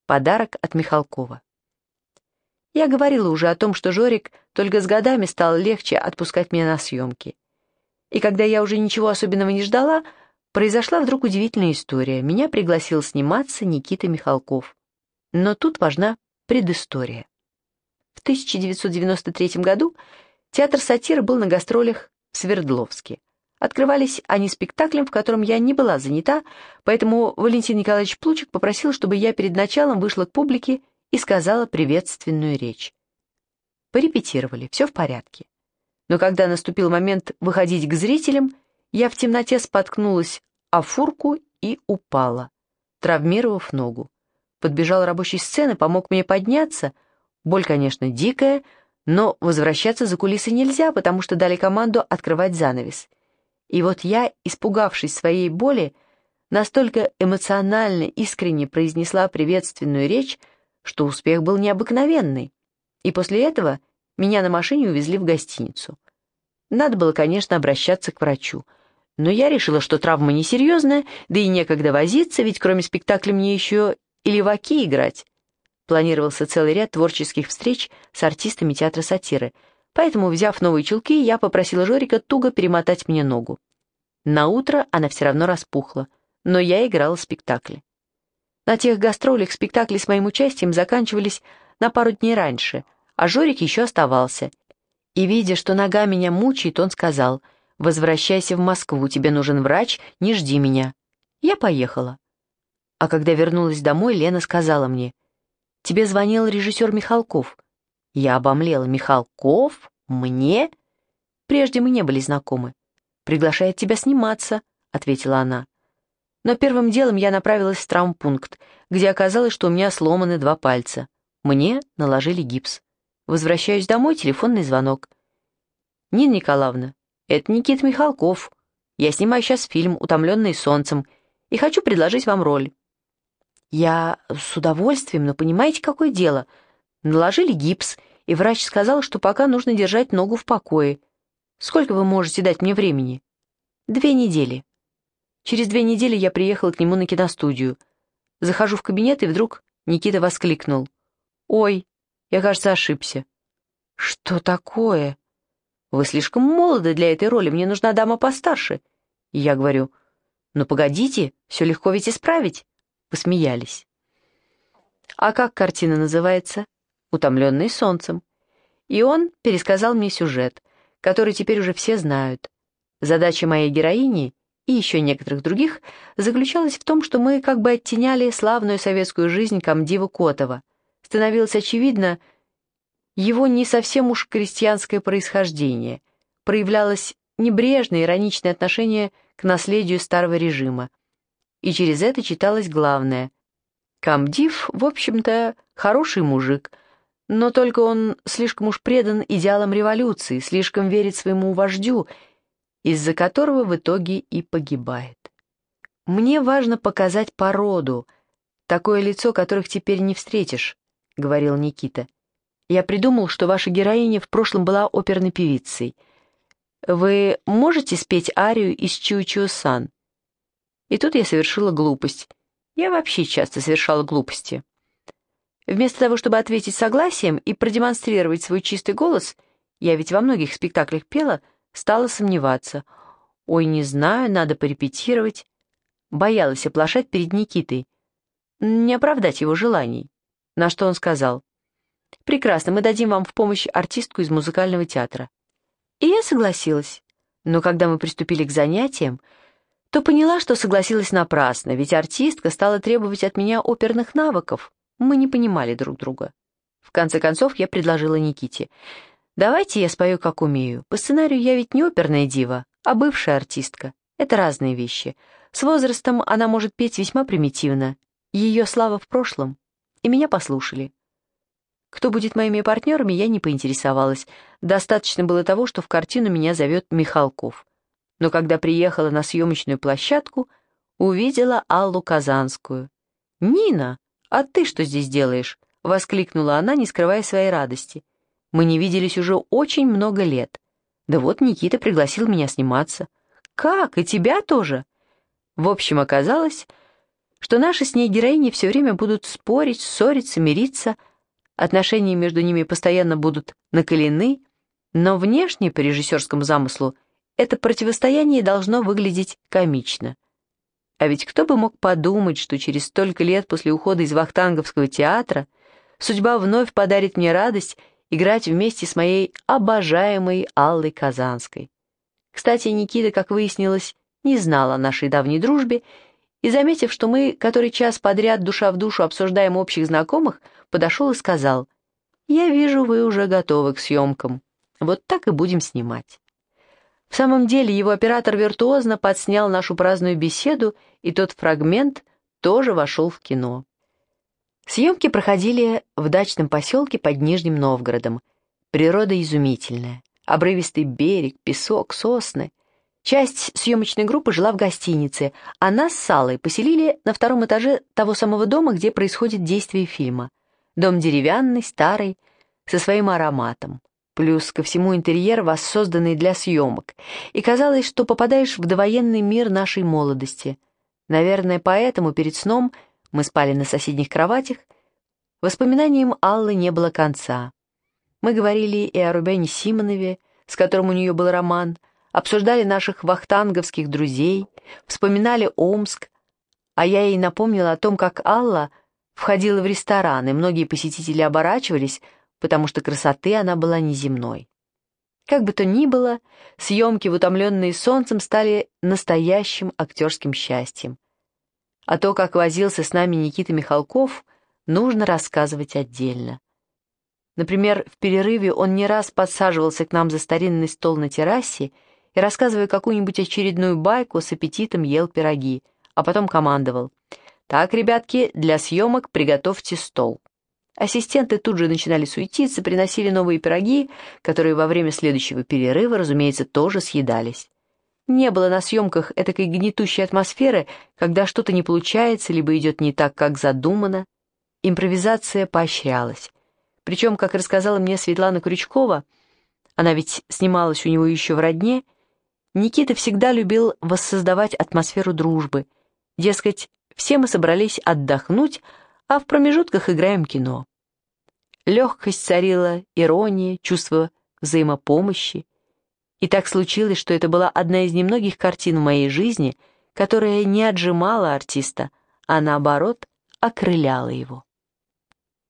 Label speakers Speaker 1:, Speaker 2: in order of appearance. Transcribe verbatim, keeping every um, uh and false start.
Speaker 1: Подарок от Михалкова. Я говорила уже о том, что Жорик только с годами стал легче отпускать меня на съемки. И когда я уже ничего особенного не ждала, произошла вдруг удивительная история. Меня пригласил сниматься Никита Михалков. Но тут важна предыстория. В тысяча девятьсот девяносто третьем году театр сатиры был на гастролях в Свердловске. Открывались они спектаклем, в котором я не была занята, поэтому Валентин Николаевич Плучик попросил, чтобы я перед началом вышла к публике и сказала приветственную речь. Порепетировали, все в порядке. Но когда наступил момент выходить к зрителям, я в темноте споткнулась о фурку и упала, травмировав ногу. Подбежал рабочий сцены, помог мне подняться. Боль, конечно, дикая, но возвращаться за кулисы нельзя, потому что дали команду открывать занавес. И вот я, испугавшись своей боли, настолько эмоционально, искренне произнесла приветственную речь, что успех был необыкновенный. И после этого меня на машине увезли в гостиницу. Надо было, конечно, обращаться к врачу. Но я решила, что травма несерьезная, да и некогда возиться, ведь кроме спектакля мне еще и леваки играть. Планировался целый ряд творческих встреч с артистами театра сатиры, поэтому, взяв новые чулки, я попросила Жорика туго перемотать мне ногу. Наутро она все равно распухла, но я играла спектакли. На тех гастролях спектакли с моим участием заканчивались на пару дней раньше, а Жорик еще оставался. И, видя, что нога меня мучает, он сказал: «Возвращайся в Москву, тебе нужен врач, не жди меня». Я поехала. А когда вернулась домой, Лена сказала мне: «Тебе звонил режиссер Михалков». Я обомлела. «Михалков? Мне?» «Прежде мы не были знакомы». «Приглашает тебя сниматься», — ответила она. Но первым делом я направилась в травмпункт, где оказалось, что у меня сломаны два пальца. Мне наложили гипс. Возвращаюсь домой, телефонный звонок. «Нина Николаевна, это Никита Михалков. Я снимаю сейчас фильм «Утомленный солнцем» и хочу предложить вам роль». Я с удовольствием, но понимаете, какое дело? Наложили гипс, и врач сказал, что пока нужно держать ногу в покое. Сколько вы можете дать мне времени? Две недели. Через две недели я приехала к нему на киностудию. Захожу в кабинет, и вдруг Никита воскликнул: «Ой, я, кажется, ошибся». «Что такое?» «Вы слишком молоды для этой роли, мне нужна дама постарше». И я говорю: «Ну погодите, все легко ведь исправить». Посмеялись. «А как картина называется?» «Утомленный солнцем». И он пересказал мне сюжет, который теперь уже все знают. Задача моей героини и еще некоторых других заключалась в том, что мы как бы оттеняли славную советскую жизнь комдива Котова. Становилось очевидно его не совсем уж крестьянское происхождение, проявлялось небрежное, ироничное отношение к наследию старого режима. И через это читалось главное. Комдив, в общем-то, хороший мужик, но только он слишком уж предан идеалам революции, слишком верит своему вождю, из-за которого в итоге и погибает. «Мне важно показать породу, такое лицо, которых теперь не встретишь», — говорил Никита. «Я придумал, что ваша героиня в прошлом была оперной певицей. Вы можете спеть арию из Чио-Чио-сан?» И тут я совершила глупость. Я вообще часто совершала глупости. Вместо того, чтобы ответить согласием и продемонстрировать свой чистый голос, я ведь во многих спектаклях пела, стала сомневаться. «Ой, не знаю, надо порепетировать». Боялась оплошать перед Никитой, не оправдать его желаний. На что он сказал: «Прекрасно, мы дадим вам в помощь артистку из музыкального театра». И я согласилась. Но когда мы приступили к занятиям, то поняла, что согласилась напрасно, ведь артистка стала требовать от меня оперных навыков. Мы не понимали друг друга. В конце концов, я предложила Никите: «Давайте я спою, как умею. По сценарию я ведь не оперная дива, а бывшая артистка. Это разные вещи. С возрастом она может петь весьма примитивно. Ее слава в прошлом». И меня послушали. Кто будет моими партнерами, я не поинтересовалась. Достаточно было того, что в картину меня зовет Михалков. Но когда приехала на съемочную площадку, увидела Аллу Казанскую. «Нина, а ты что здесь делаешь?» — воскликнула она, не скрывая своей радости. «Мы не виделись уже очень много лет. Да вот Никита пригласил меня сниматься». «Как? И тебя тоже?» В общем, оказалось, что наши с ней героини все время будут спорить, ссориться, мириться, отношения между ними постоянно будут накалены, но внешне, по режиссерскому замыслу, это противостояние должно выглядеть комично. А ведь кто бы мог подумать, что через столько лет после ухода из вахтанговского театра судьба вновь подарит мне радость играть вместе с моей обожаемой Аллой Казанской. Кстати, Никита, как выяснилось, не знал о нашей давней дружбе, и, заметив, что мы который час подряд душа в душу обсуждаем общих знакомых, подошел и сказал: «Я вижу, вы уже готовы к съемкам. Вот так и будем снимать». В самом деле его оператор виртуозно подснял нашу праздную беседу, и тот фрагмент тоже вошел в кино. Съемки проходили в дачном поселке под Нижним Новгородом. Природа изумительная. Обрывистый берег, песок, сосны. Часть съемочной группы жила в гостинице, а нас с Аллой поселили на втором этаже того самого дома, где происходит действие фильма. Дом деревянный, старый, со своим ароматом. Плюс ко всему интерьер, воссозданный для съемок. И казалось, что попадаешь в довоенный мир нашей молодости. Наверное, поэтому перед сном мы спали на соседних кроватях. Воспоминаниям Аллы не было конца. Мы говорили и о Рубене Симонове, с которым у нее был роман, обсуждали наших вахтанговских друзей, вспоминали Омск, а я ей напомнила о том, как Алла входила в ресторан, и многие посетители оборачивались, потому что красоты она была неземной. Как бы то ни было, съемки, утомленные солнцем, стали настоящим актерским счастьем. А то, как возился с нами Никита Михалков, нужно рассказывать отдельно. Например, в перерыве он не раз подсаживался к нам за старинный стол на террасе и, рассказывая какую-нибудь очередную байку, с аппетитом ел пироги, а потом командовал: «Так, ребятки, для съемок приготовьте стол». Ассистенты тут же начинали суетиться, приносили новые пироги, которые во время следующего перерыва, разумеется, тоже съедались. Не было на съемках этакой гнетущей атмосферы, когда что-то не получается, либо идет не так, как задумано. Импровизация поощрялась. Причем, как рассказала мне Светлана Крючкова, она ведь снималась у него еще в «Родне», Никита всегда любил воссоздавать атмосферу дружбы. Дескать, все мы собрались отдохнуть, а в промежутках играем кино. Легкость царила, ирония, чувство взаимопомощи. И так случилось, что это была одна из немногих картин в моей жизни, которая не отжимала артиста, а наоборот окрыляла его.